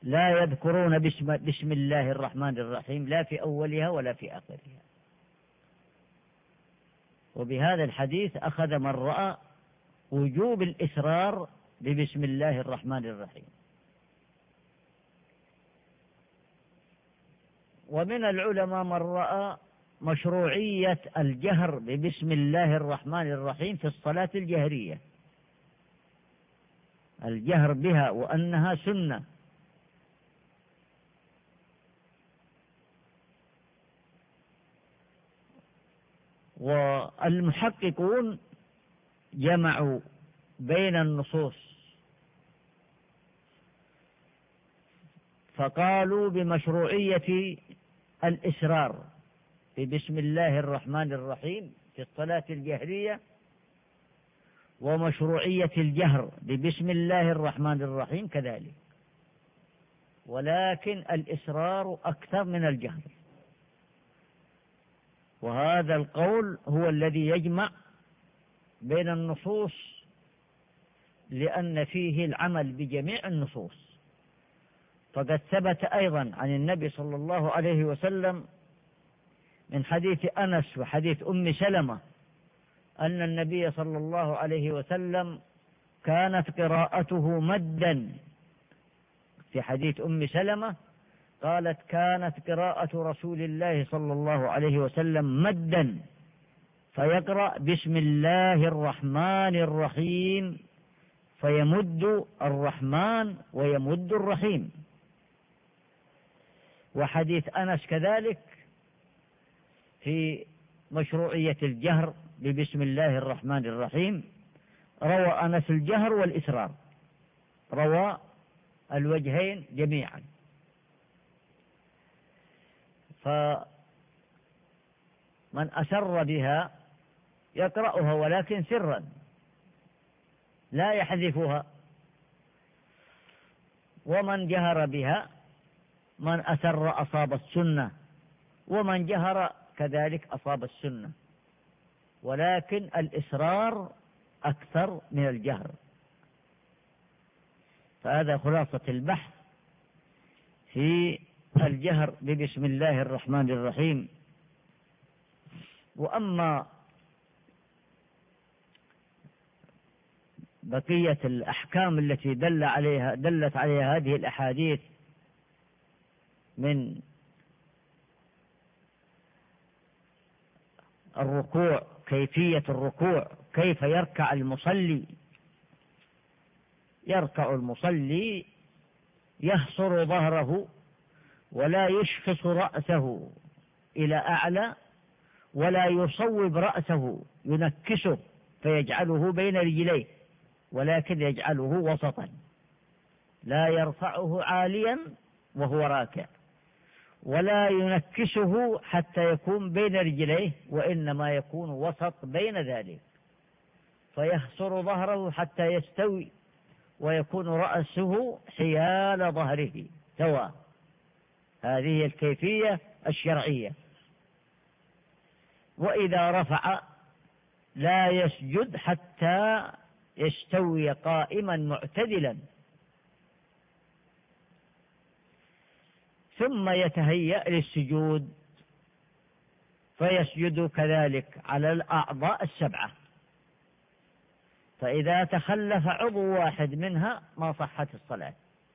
لا يذكرون بسم الله الرحمن الرحيم لا في أولها ولا في آخرها. وبهذا الحديث أخذ من رأى وجوب الإسرار ببسم الله الرحمن الرحيم. ومن العلماء من رأى مشروعية الجهر ببسم الله الرحمن الرحيم في الصلاة الجهرية، الجهر بها وأنها سنة. والمحققون جمعوا بين النصوص فقالوا بمشروعية الإسرار ببسم الله الرحمن الرحيم في الصلاة الجهرية، ومشروعية الجهر ببسم الله الرحمن الرحيم كذلك، ولكن الإسرار أكثر من الجهر. وهذا القول هو الذي يجمع بين النصوص، لأن فيه العمل بجميع النصوص. فقد ثبت أيضا عن النبي صلى الله عليه وسلم من حديث أنس وحديث أم سلمة أن النبي صلى الله عليه وسلم كانت قراءته مدا. في حديث أم سلمة قالت كانت قراءة رسول الله صلى الله عليه وسلم مدا، فيقرأ بسم الله الرحمن الرحيم، فيمد الرحمن ويمد الرحيم. وحديث أنس كذلك في مشروعية الجهر ببسم الله الرحمن الرحيم، روى أنس الجهر والإسرار، روى الوجهين جميعا. فمن أسر بها يقرأها ولكن سرا لا يحذفها، ومن جهر بها من أسر أصاب السنة، ومن جهر كذلك أصاب السنة، ولكن الإسرار أكثر من الجهر. فهذا خلاصة البحث في الجهر ببسم الله الرحمن الرحيم. وأما بقية الأحكام التي دلت عليها هذه الأحاديث من الركوع، كيفية الركوع، كيف يركع المصلي. يركع المصلي يحصر ظهره ولا يشخص رأسه إلى أعلى، ولا يصوب رأسه ينكسه فيجعله بين رجليه، ولكن يجعله وسطا، لا يرفعه عاليا وهو راكع، ولا ينكسه حتى يكون بين رجليه، وإنما يكون وسط بين ذلك، فيحصر ظهره حتى يستوي، ويكون رأسه حيال ظهره سواء. هذه الكيفية الشرعية. وإذا رفع لا يسجد حتى يستوي قائما معتدلا، ثم يتهيأ للسجود فيسجد كذلك على الأعضاء السبعة. فإذا تخلف عضو واحد منها ما صحت الصلاة.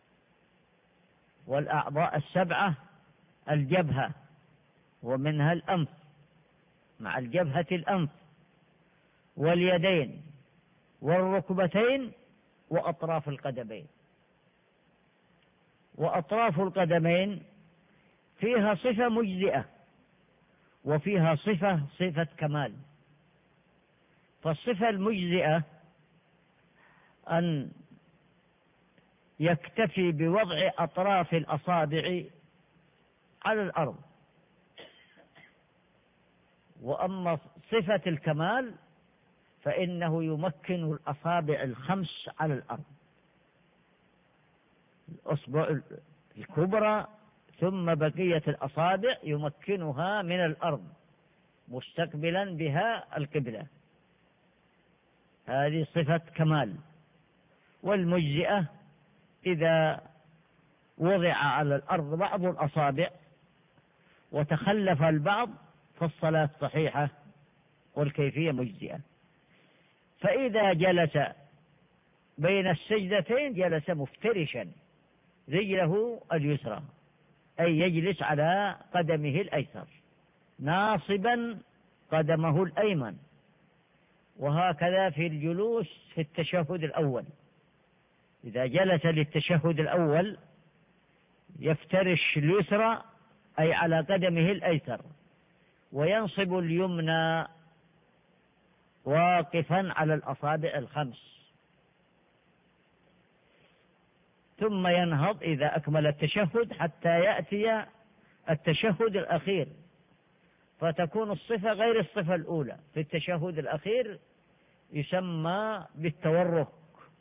والأعضاء السبعة الجبهة، ومنها الأنف، مع الجبهة الأنف، واليدين، والركبتين، وأطراف القدمين. وأطراف القدمين فيها صفة مجزئة وفيها صفة كمال. فالصفة المجزئة أن يكتفي بوضع أطراف الأصابع على الأرض، وأما صفة الكمال فإنه يمكن الأصابع الخمس على الأرض، الأصبع الكبرى ثم بقية الأصابع يمكنها من الأرض مستقبلا بها القبلة. هذه صفة كمال. والمجزئة إذا وضع على الأرض بعض الأصابع وتخلف البعض فالصلاة صحيحة والكيفية مجزئة. فإذا جلس بين السجدتين جلس مفترشا رجله اليسرى، أي يجلس على قدمه الأيسر ناصبا قدمه الأيمن، وهكذا في الجلوس في التشهد الأول. إذا جلس للتشهد الأول يفترش اليسرى أي على قدمه الأيسر، وينصب اليمنى واقفا على الأصابع الخمس، ثم ينهض إذا أكمل التشهد حتى يأتي التشهد الأخير، فتكون الصفة غير الصفة الأولى. في التشهد الأخير يسمى بالتورك،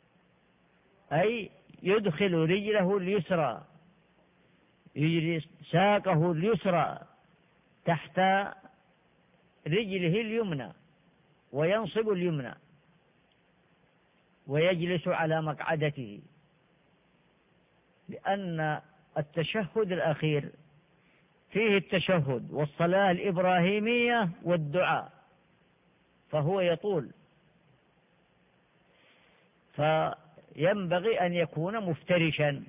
أي يدخل رجله اليسرى، يجري ساقه اليسرى تحت رجله اليمنى وينصب اليمنى ويجلس على مقعدته، لأن التشهد الأخير فيه التشهد والصلاة الإبراهيمية والدعاء، فهو يطول، فينبغي أن يكون مفترشا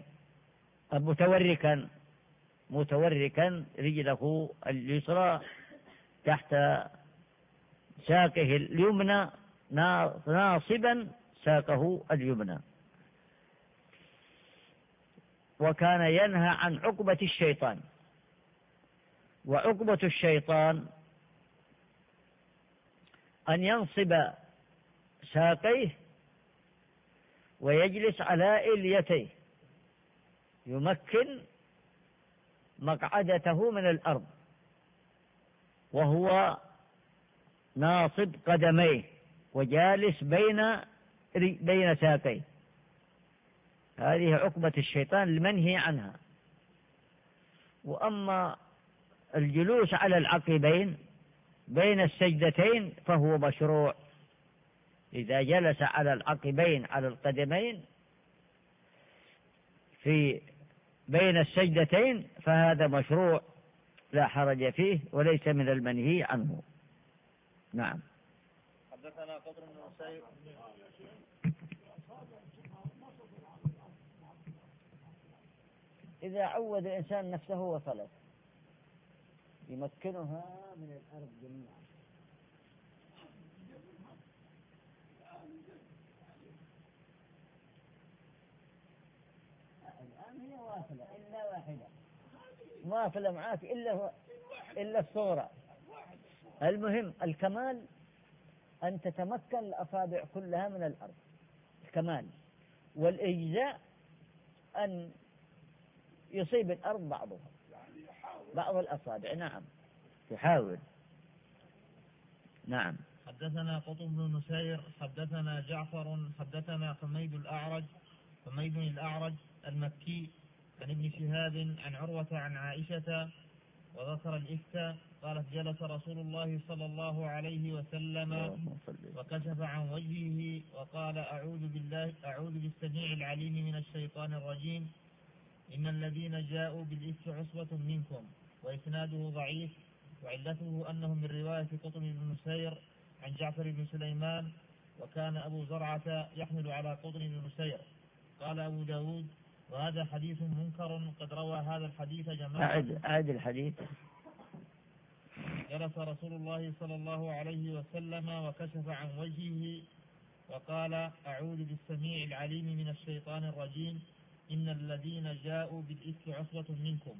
متوركا رجله اليسرى تحت ساقه اليمنى ناصبا ساقه اليمنى. وكان ينهى عن عقبة الشيطان، وعقبة الشيطان أن ينصب ساقيه ويجلس على إليتيه، يمكن مقعدته من الأرض وهو ناصب قدميه وجالس بين ساقيه. هذه عقبة الشيطان المنهي عنها. وأما الجلوس على العقبين بين السجدتين فهو مشروع. إذا جلس على العقبين على القدمين في بين السجدتين فهذا مشروع لا حرج فيه وليس من المنهي عنه. نعم. حدثنا قطر بن نصير. إذا عود الإنسان نفسه وصلت يمكنها من الأرض جميعا. الآن هي واصلة إلا واحدة، واصلة معك إلا الصورة. المهم الكمال أن تتمكن الأصابع كلها من الأرض، الكمال. والإجزاء أن يصيب الأرض بعض الأصابع. نعم يحاول. نعم. حدثنا قطب بن نسير حدثنا جعفر حدثنا حميد الأعرج المكي عن ابن شهاب عن عروة عن عائشة وذكر الإفك قالت جلس رسول الله صلى الله عليه وسلم وكشف عن وجهه وقال أعوذ بالسميع العليم من الشيطان الرجيم إن الذين جاءوا بالإفك عصبة منكم، وإسناده ضعيف، وعلته أنه من رواية قطب بن نسير عن جعفر بن سليمان، وكان أبو زرعة يحمل على قطب بن نسير. قال أبو داود وهذا حديث منكر قد روى هذا الحديث جماعة. أعد الحديث. جلس رسول الله صلى الله عليه وسلم وكشف عن وجهه وقال أعوذ بالسميع العليم من الشيطان الرجيم إن الذين جاءوا بالإفك عصبة منكم.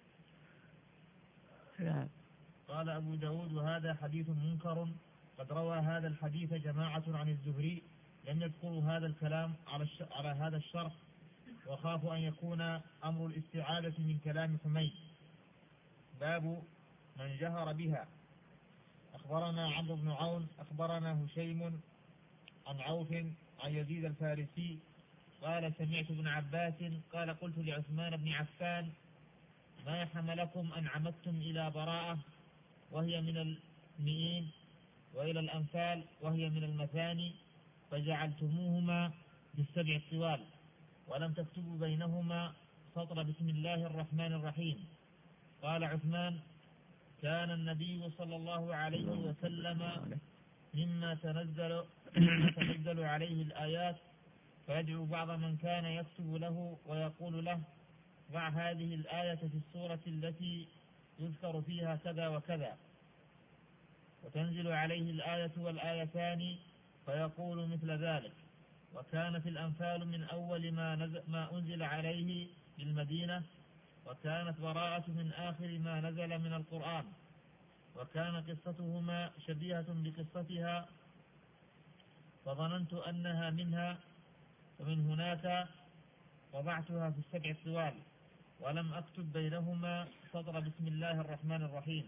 قال أبو داود وهذا حديث منكر قد روى هذا الحديث جماعة عن الزهري لم يذكروا هذا الكلام على هذا الشرح، وخاف أن يكون أمر الاستعادة من كلام حميد. باب من جهر بها. أخبرنا عمرو بن عون أخبرنا هشيم عن عوف عن يزيد الفارسي قال سمعت ابن عباس قال قلت لعثمان بن عفان ما حملكم أن عمدتم إلى براءة وهي من المئين وإلى الأنفال وهي من المثاني فجعلتموهما بالسبع الطوال ولم تكتبوا بينهما سطر بسم الله الرحمن الرحيم. قال عثمان: كان النبي صلى الله عليه وسلم مما تنزل عليه الآيات فيدعو بعض من كان يكتب له ويقول له: ضع هذه الآية في السورة التي يذكر فيها كذا وكذا، وتنزل عليه الآية والآيتان فيقول مثل ذلك. وكانت الأنفال من أول ما أنزل عليه بالمدينة، وكانت براءة من آخر ما نزل من القرآن، وكان قصتهما شبيهة بقصتها، فظننت أنها منها، ومن هناك وضعتها في السبع الطوال، ولم أكتب بينهما سطر بسم الله الرحمن الرحيم.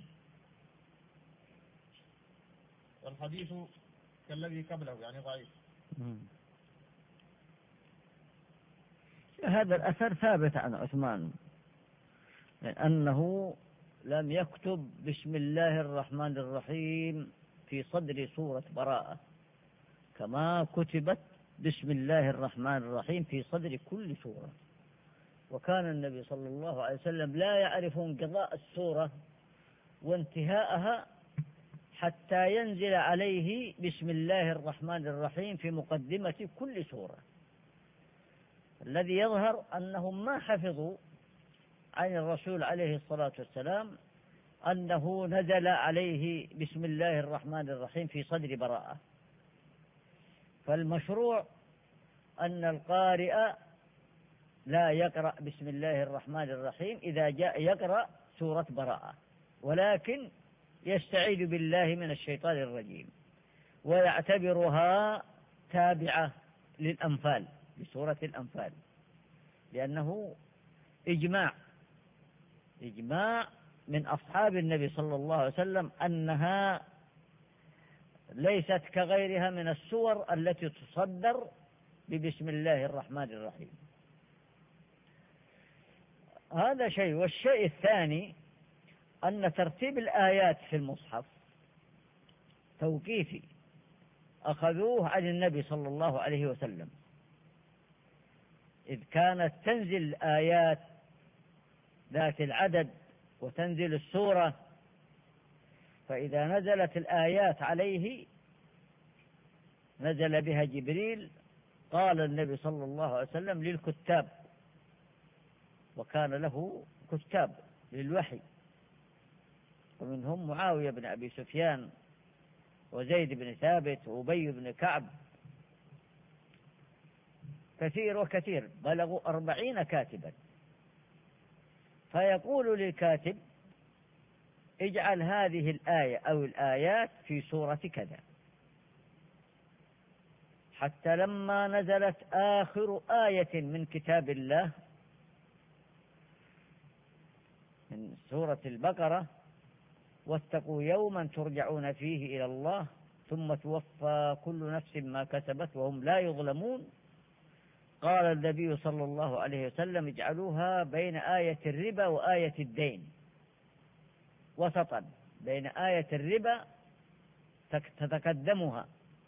والحديث كالذي قبله يعني ضعيف. هذا الأثر ثابت عن عثمان أنه لم يكتب بسم الله الرحمن الرحيم في صدر سورة براءة كما كتبت بسم الله الرحمن الرحيم في صدر كل سورة. وكان النبي صلى الله عليه وسلم لا يعرف انقضاء السورة وانتهاءها حتى ينزل عليه بسم الله الرحمن الرحيم في مقدمة كل سورة. الذي يظهر أنهم ما حفظوا عن الرسول عليه الصلاة والسلام أنه نزل عليه بسم الله الرحمن الرحيم في صدر براءة. فالمشروع أن القارئ لا يقرأ بسم الله الرحمن الرحيم إذا جاء يقرأ سورة براءة، ولكن يستعيذ بالله من الشيطان الرجيم ويعتبرها تابعة للأنفال، لسورة الأنفال، لأنه إجماع من أصحاب النبي صلى الله عليه وسلم أنها ليست كغيرها من السور التي تصدر ببسم الله الرحمن الرحيم. هذا شيء. والشيء الثاني أن ترتيب الآيات في المصحف توقيفي، أخذوه عن النبي صلى الله عليه وسلم، إذ كانت تنزل آيات ذات العدد وتنزل السورة، فإذا نزلت الآيات عليه نزل بها جبريل. قال النبي صلى الله عليه وسلم للكتاب، وكان له كتاب للوحي، ومنهم معاوية بن أبي سفيان وزيد بن ثابت وأبي بن كعب، كثير وكثير، بلغوا 40 كاتبا. فيقول للكاتب: اجعل هذه الآية أو الآيات في سورة كذا، حتى لما نزلت آخر آية من كتاب الله من سورة البقرة: واتقوا يوما ترجعون فيه إلى الله ثم توفى كل نفس ما كسبت وهم لا يظلمون، قال النبي صلى الله عليه وسلم: اجعلوها بين آية الربا وآية الدين، وسطا بين آية الربا تتقدمها: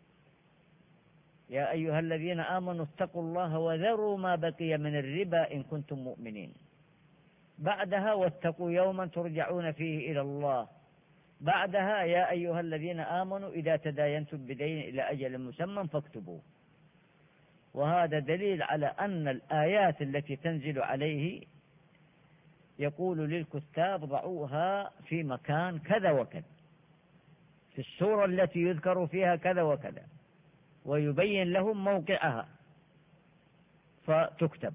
يا أيها الذين آمنوا اتقوا الله وذروا ما بقي من الربا إن كنتم مؤمنين، بعدها: واتقوا يوما ترجعون فيه إلى الله، بعدها: يا أيها الذين آمنوا إذا تداينتم بدين إلى أجل مسمى فاكتبوه. وهذا دليل على أن الآيات التي تنزل عليه يقول للكتاب: ضعوها في مكان كذا وكذا، في السورة التي يذكر فيها كذا وكذا، ويبين لهم موقعها فتكتب.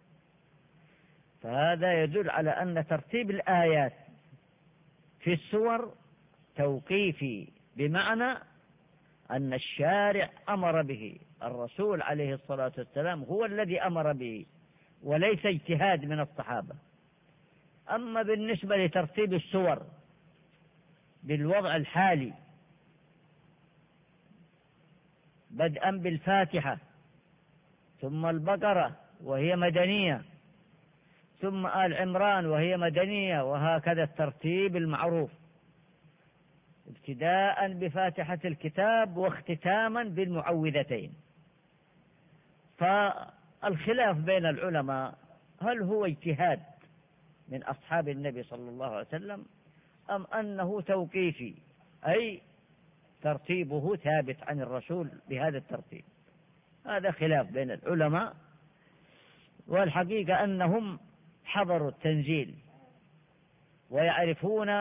فهذا يدل على أن ترتيب الآيات في السور توقيفي، بمعنى أن الشارع أمر به، الرسول عليه الصلاة والسلام هو الذي أمر به، وليس اجتهاد من الصحابة. أما بالنسبة لترتيب السور بالوضع الحالي، بدءا بالفاتحة ثم البقرة وهي مدنية ثم آل عمران وهي مدنية، وهكذا الترتيب المعروف، ابتداء بفاتحة الكتاب واختتاما بالمعوذتين. فالخلاف بين العلماء هل هو اجتهاد من أصحاب النبي صلى الله عليه وسلم أم أنه توقيفي، أي ترتيبه ثابت عن الرسول بهذا الترتيب؟ هذا خلاف بين العلماء، والحقيقة أنهم حضروا التنزيل ويعرفون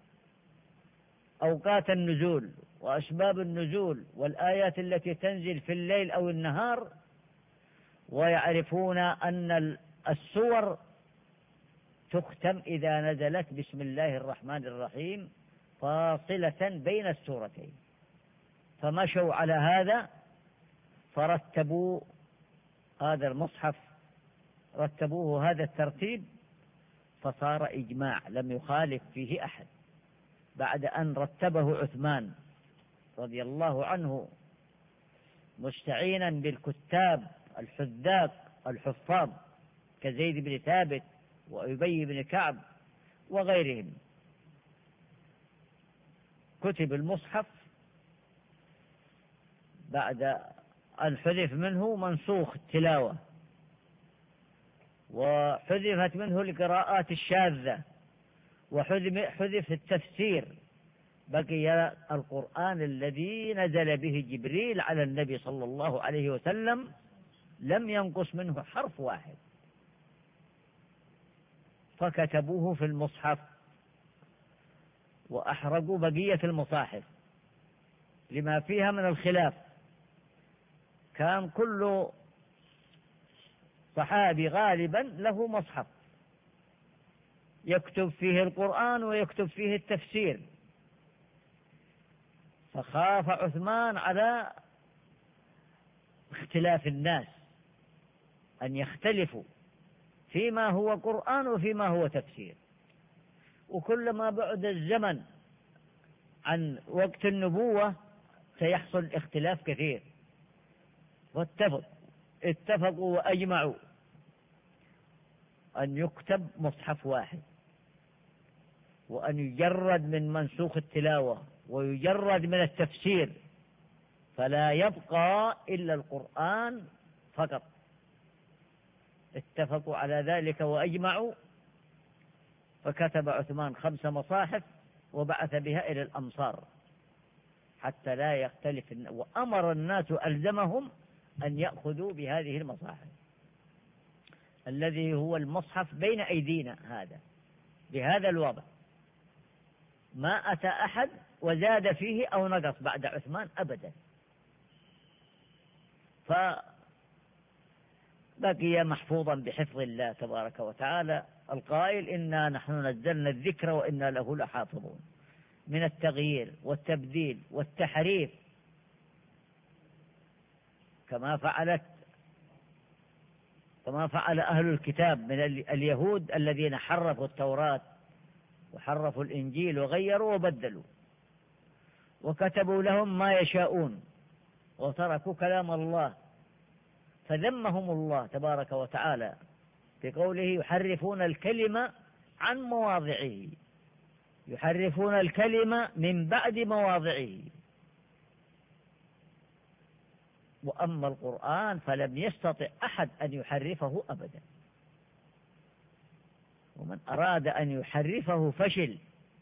أوقات النزول وأسباب النزول والآيات التي تنزل في الليل أو النهار، ويعرفون أن السور تختم إذا نزلت بسم الله الرحمن الرحيم فاصلة بين السورتين، فمشوا على هذا فرتبوا هذا المصحف، رتبوه هذا الترتيب، فصار إجماع لم يخالف فيه أحد بعد أن رتبه عثمان رضي الله عنه مستعينا بالكتاب الحذاق الحفاظ كزيد بن ثابت وأبي بن كعب وغيرهم. كتب المصحف بعد أن حذف منه منسوخ التلاوة، وحذفت منه القراءات الشاذة، وحذف التفسير، بقي القرآن الذي نزل به جبريل على النبي صلى الله عليه وسلم، لم ينقص منه حرف واحد، فكتبوه في المصحف وأحرقوا بقية المصاحف لما فيها من الخلاف. كان كل صحابي غالبا له مصحف يكتب فيه القرآن ويكتب فيه التفسير، فخاف عثمان على اختلاف الناس أن يختلفوا فيما هو قرآن وفيما هو تفسير، وكلما بعد الزمن عن وقت النبوة سيحصل اختلاف كثير، اتفقوا وأجمعوا أن يكتب مصحف واحد، وأن يجرد من منسوخ التلاوة ويجرد من التفسير، فلا يبقى إلا القرآن فقط. اتفقوا على ذلك وأجمعوا، فكتب عثمان 5 مصاحف وبعث بها إلى الأمصار حتى لا يختلف، وأمر الناس ألزمهم أن يأخذوا بهذه المصاحف الذي هو المصحف بين أيدينا هذا بهذا الوضع، ما أتى أحد وزاد فيه أو نقص بعد عثمان أبدا، فبقي محفوظا بحفظ الله تبارك وتعالى القائل إنا نحن نزلنا الذكر وإنا له لحافظون، من التغيير والتبديل والتحريف كما فعل أهل الكتاب من اليهود الذين حرفوا التوراة وحرفوا الإنجيل وغيروا وبدلوا وكتبوا لهم ما يشاءون وتركوا كلام الله، فذمهم الله تبارك وتعالى في قوله يحرفون الكلمة عن مواضعه، يحرفون الكلمة من بعد مواضعه. وأما القرآن فلم يستطع أحد أن يحرفه أبدا، ومن أراد أن يحرفه فشل،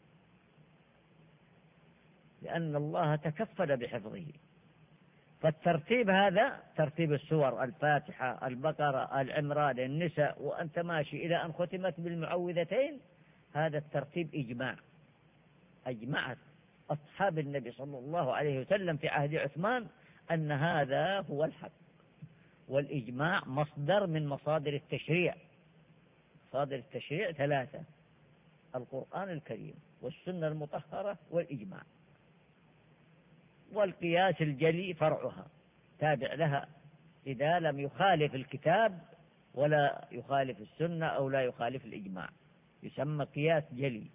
لأن الله تكفل بحفظه. فالترتيب هذا ترتيب السور: الفاتحة، البقرة، العمران، النساء، وأنت ماشي إلى أن ختمت بالمعوذتين، هذا الترتيب إجماع، أجمعت أصحاب النبي صلى الله عليه وسلم في عهد عثمان أن هذا هو الحق. والإجماع مصدر من مصادر التشريع، مصادر التشريع 3: القرآن الكريم والسنة المطهرة والإجماع، والقياس الجلي فرعها تابع لها إذا لم يخالف الكتاب ولا يخالف السنة أو لا يخالف الإجماع، يسمى قياس جلي.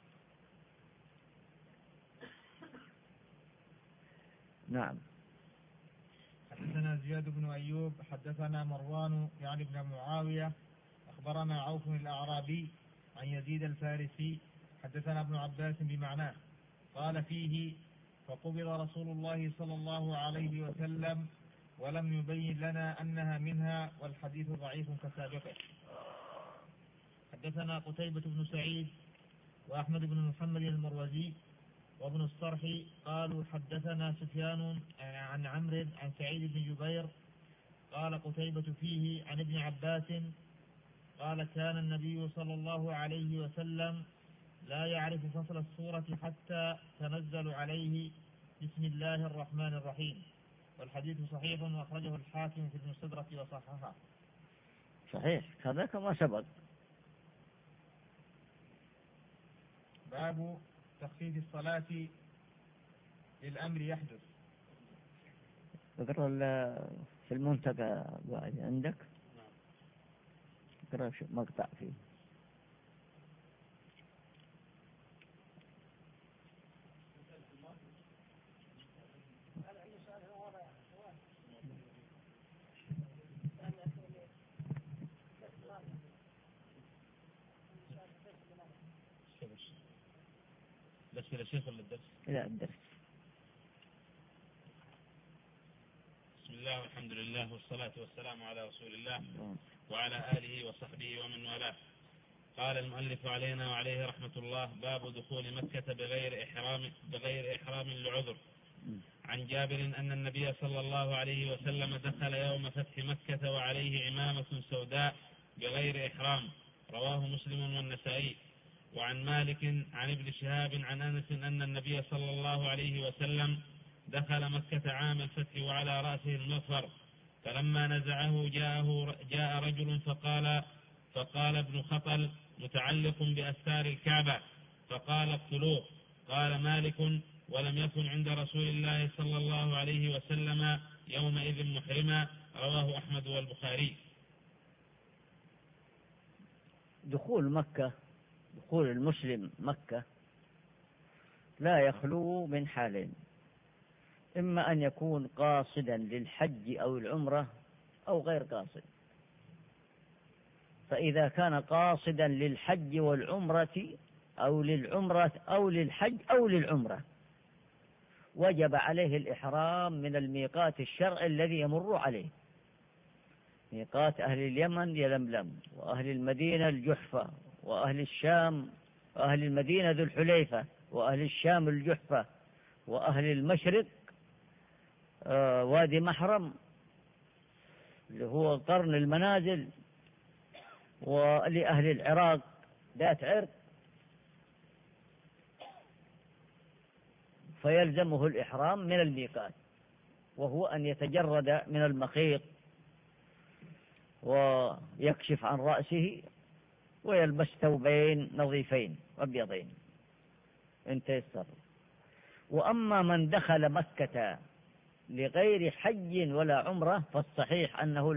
نعم. حدثنا زياد بن أيوب حدثنا مروان يعني بن معاوية أخبرنا عوف الأعرابي عن يزيد الفارسي حدثنا ابن عباس بمعناه قال فيه: فقبض رسول الله صلى الله عليه وسلم ولم يبين لنا أنها منها، والحديث ضعيف كسابقه. حدثنا قتيبة بن سعيد وأحمد بن محمد المروزي وابن الصرحي قالوا حدثنا سفيان عن عمرو عن سعيد بن جبير قال قتيبة فيه عن ابن عباس قال كان النبي صلى الله عليه وسلم لا يعرف فصل السورة حتى تنزل عليه بسم الله الرحمن الرحيم. والحديث صحيح وأخرجه الحاكم في المستدرك وصححه. صحيح، هذا كما سبق. باب تخفيف الصلاة للأمر يحدث. اقرأ في المنتقى بعد عندك. اقرأ مقطع فيه. بس إلى شيخ ولا الدرس؟ لا، الدرس. بسم الله والحمد لله والصلاة والسلام على رسول الله وعلى آله وصحبه ومن والاه. قال المؤلف علينا وعليه رحمة الله: باب دخول مكة بغير إحرام لعذر. عن جابر أن النبي صلى الله عليه وسلم دخل يوم فتح مكة وعليه عمامة سوداء بغير إحرام، رواه مسلم والنسائي. وعن مالك عن ابن شهاب عن أنس أن النبي صلى الله عليه وسلم دخل مكة عام الفتح وعلى رأسه المغفر، فلما نزعه جاء رجل فقال ابن خطل متعلق بأستار الكعبة، فقال اقتلوه. قال مالك: ولم يكن عند رسول الله صلى الله عليه وسلم يومئذ محرما، رواه أحمد والبخاري. دخول المسلم مكة لا يخلو من حالين: إما أن يكون قاصدا للحج أو العمرة أو غير قاصد. فإذا كان قاصدا للحج والعمرة أو للعمرة أو للحج أو للعمرة وجب عليه الإحرام من الميقات الشرعي الذي يمر عليه. ميقات أهل اليمن يلملم، وأهل المدينة الجحفة، وأهل الشام وأهل المدينة ذو الحليفة، وأهل الشام الجحفة، وأهل المشرق وادي محرم اللي هو قرن المنازل، ولأهل العراق ذات عرق. فيلزمه الإحرام من الميقات، وهو أن يتجرد من المخيط ويكشف عن رأسه ويلبس ثوبين نظيفين أبيضين إن تيسر. وأما من دخل مكة لغير حج ولا عمرة فالصحيح أنه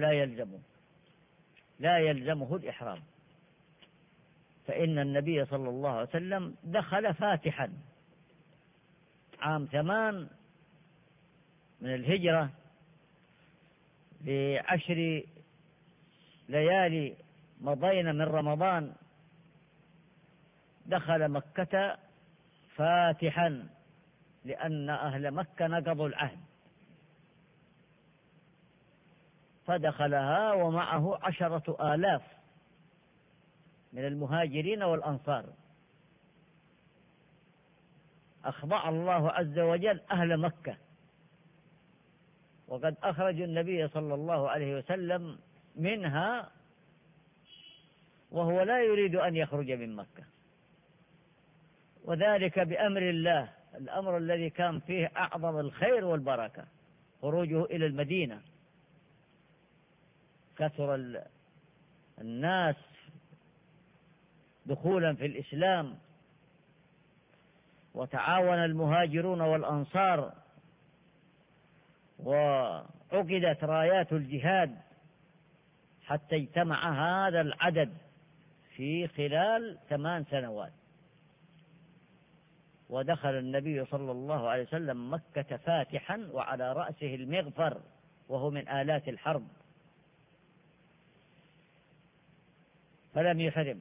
لا يلزمه الإحرام، فإن النبي صلى الله عليه وسلم دخل فاتحا عام 8 من الهجرة ل10 ليالي مضينا من رمضان، دخل مكة فاتحا لأن أهل مكة نقضوا العهد، فدخلها ومعه 10,000 من المهاجرين والأنصار. أخضع الله عز وجل أهل مكة، وقد أخرج النبي صلى الله عليه وسلم منها وهو لا يريد أن يخرج من مكة، وذلك بأمر الله، الأمر الذي كان فيه أعظم الخير والبركة خروجه إلى المدينة. كثر الناس دخولا في الإسلام، وتعاون المهاجرون والأنصار، وعقدت رايات الجهاد حتى اجتمع هذا العدد في خلال 8 سنوات. ودخل النبي صلى الله عليه وسلم مكة فاتحا وعلى رأسه المغفر وهو من آلات الحرب، فلم يحرم.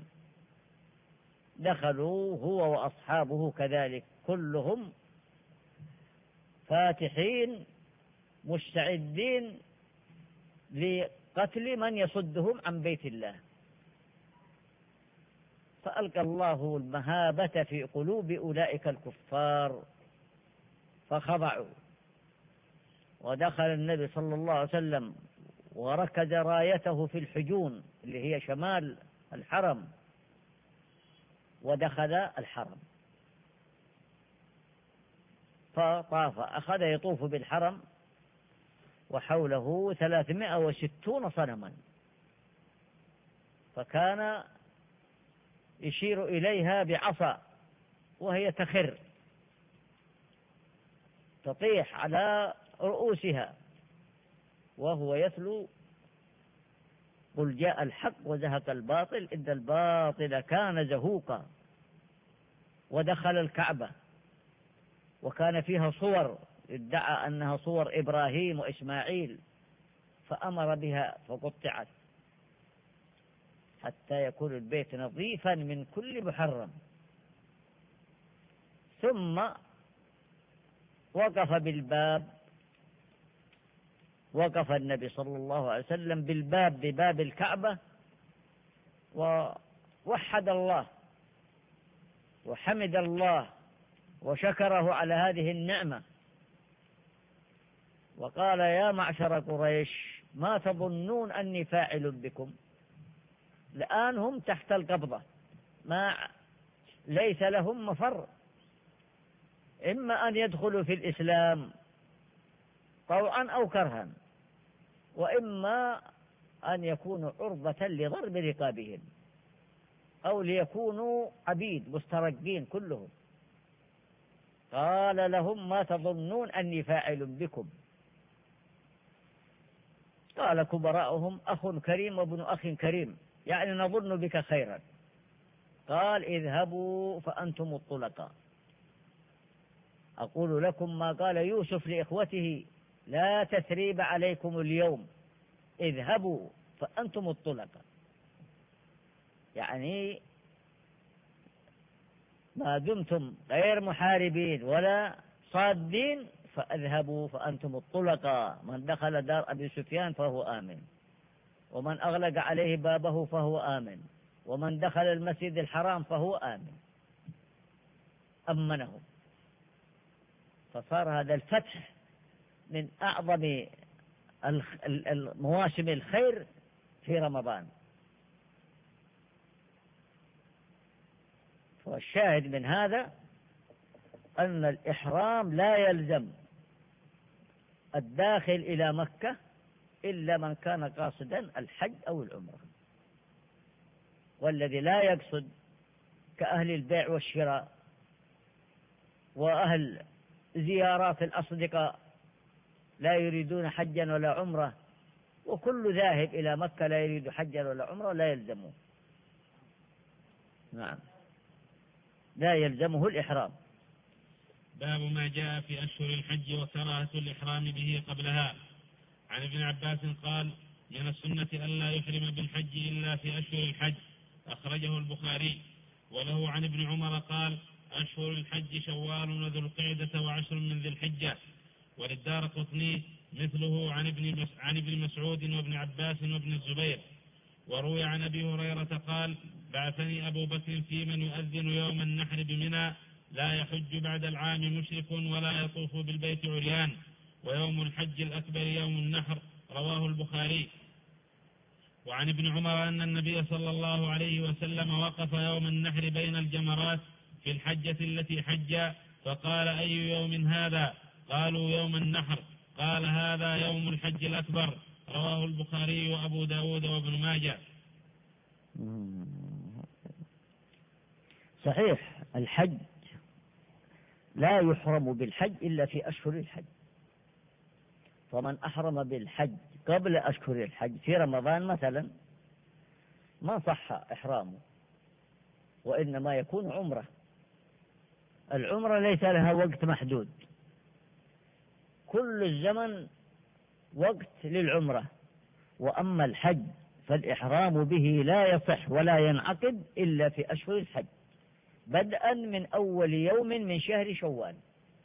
دخلوا هو وأصحابه كذلك كلهم فاتحين مستعدين لقتل من يصدهم عن بيت الله. فألقى الله المهابة في قلوب أولئك الكفار فخضعوا، ودخل النبي صلى الله عليه وسلم وركز رايته في الحجون اللي هي شمال الحرم، ودخل الحرم فطاف، أخذ يطوف بالحرم وحوله 360 صنما، فكان يشير إليها بعصا وهي تخر تطيح على رؤوسها وهو يتلو قل جاء الحق وزهق الباطل إن الباطل كان زهوقا. ودخل الكعبة وكان فيها صور ادعى أنها صور إبراهيم وإسماعيل، فأمر بها فقطعت حتى يكون البيت نظيفا من كل محرم. ثم وقف بالباب، وقف النبي صلى الله عليه وسلم بالباب بباب الكعبة ووحد الله وحمد الله وشكره على هذه النعمة، وقال يا معشر قريش ما تظنون أني فاعل بكم؟ الآن هم تحت القبضة، ليس لهم مفر، إما أن يدخلوا في الإسلام طوعا أو كرها، وإما أن يكونوا عرضة لضرب رقابهم أو ليكونوا عبيد مسترقين كلهم. قال لهم ما تظنون أني فاعل بكم؟ قال كبراؤهم أخ كريم وابن أخ كريم، يعني نظن بك خيرا. قال اذهبوا فأنتم الطلقاء، أقول لكم ما قال يوسف لإخوته لا تثريب عليكم اليوم اذهبوا فأنتم الطلقاء، يعني ما دمتم غير محاربين ولا صادين فاذهبوا فأنتم الطلقاء. من دخل دار أبي سفيان فهو آمن، ومن أغلق عليه بابه فهو آمن، ومن دخل المسجد الحرام فهو آمن، أمنه. فصار هذا الفتح من أعظم مواسم الخير في رمضان. والشاهد من هذا أن الإحرام لا يلزم الداخل إلى مكة إلا من كان قاصدا الحج أو العمرة، والذي لا يقصد كأهل البيع والشراء وأهل زيارات الأصدقاء لا يريدون حجا ولا عمرة، وكل ذاهب إلى مكة لا يريد حجا ولا عمرة لا يلزمه، نعم لا يلزمه الإحرام. باب ما جاء في أشهر الحج وكراهة الإحرام به قبلها. عن ابن عباس قال من السنة ألا يحرم بالحج إلا في أشهر الحج، أخرجه البخاري. وله عن ابن عمر قال أشهر الحج شوال وذو القعدة وعشر من ذي الحجة. وللدارقطني مثله عن ابن مسعود وابن عباس وابن الزبير. وروي عن أبي هريرة قال بعثني أبو بكر في من يؤذن يوم النحر بمنى لا يحج بعد العام مشرك ولا يطوف بالبيت عريان، ويوم الحج الأكبر يوم النحر، رواه البخاري. وعن ابن عمر أن النبي صلى الله عليه وسلم وقف يوم النحر بين الجمرات في الحجة التي حج، فقال أي يوم هذا؟ قالوا يوم النحر، قال هذا يوم الحج الأكبر، رواه البخاري وأبو داود وابن ماجه. صحيح، الحج لا يحرم بالحج إلا في أشهر الحج، فمن أحرم بالحج قبل أشهر الحج في رمضان مثلا ما صح إحرامه، وإنما يكون عمرة. العمرة ليس لها وقت محدود، كل الزمن وقت للعمرة. وأما الحج فالإحرام به لا يصح ولا ينعقد إلا في أشهر الحج، بدءا من أول يوم من شهر شوال،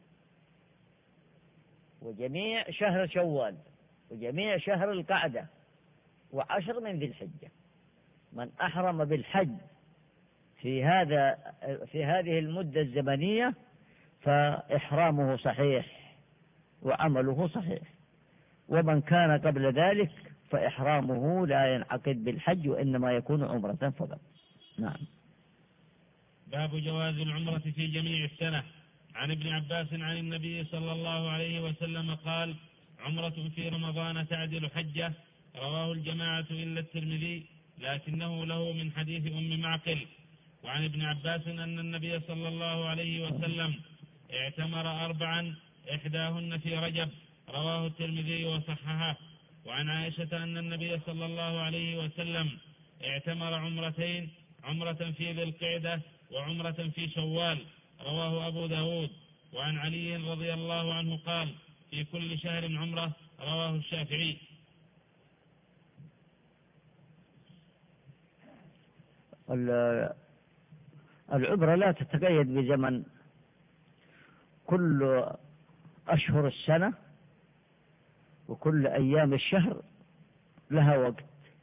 وجميع شهر شوال، وجميع شهر القعدة، وعشر من ذي الحجة. من أحرم بالحج في هذه المدة الزمنية فإحرامه صحيح وعمله صحيح. ومن كان قبل ذلك فإحرامه لا ينعقد بالحج وإنما يكون عمرة فقط. نعم. باب جواز العمرة في جميع السنة. عن ابن عباس عن النبي صلى الله عليه وسلم قال: عمرة في رمضان تعدل حجة. رواه الجماعة إلا الترمذي، لكنه له من حديث أم معقل. وعن ابن عباس أن النبي صلى الله عليه وسلم اعتمر 4 إحداهن في رجب. رواه الترمذي وصححه. وعن عائشة أن النبي صلى الله عليه وسلم اعتمر 2 عمرة في ذي القعدة وعمرة في شوال. رواه أبو داود. وعن علي رضي الله عنه قال: في كل شهر عمرة. رواه الشافعي. العمرة لا تتقيد بزمن، كل أشهر السنة وكل أيام الشهر لها وقت.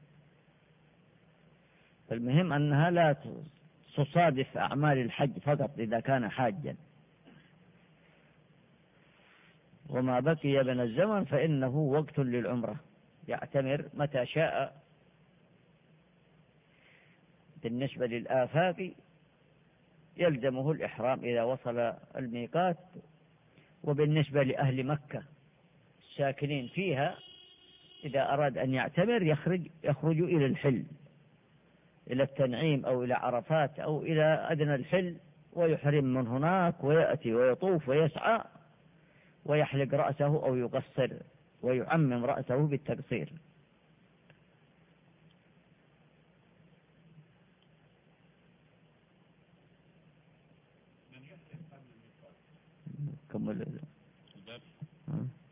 المهم أنها لا تصادف أعمال الحج فقط إذا كان حاجا، وما بقي من الزمن فإنه وقت للعمرة، يعتمر متى شاء. بالنسبة للآفاق يلزمه الإحرام إذا وصل الميقات، وبالنسبة لأهل مكة الساكنين فيها إذا أراد أن يعتمر يخرج إلى الحل، إلى التنعيم أو إلى عرفات أو إلى أدنى الحل، ويحرم من هناك ويأتي ويطوف ويسعى ويحلق رأسه أو يقصر ويعمم رأسه بالتقصير. كمل.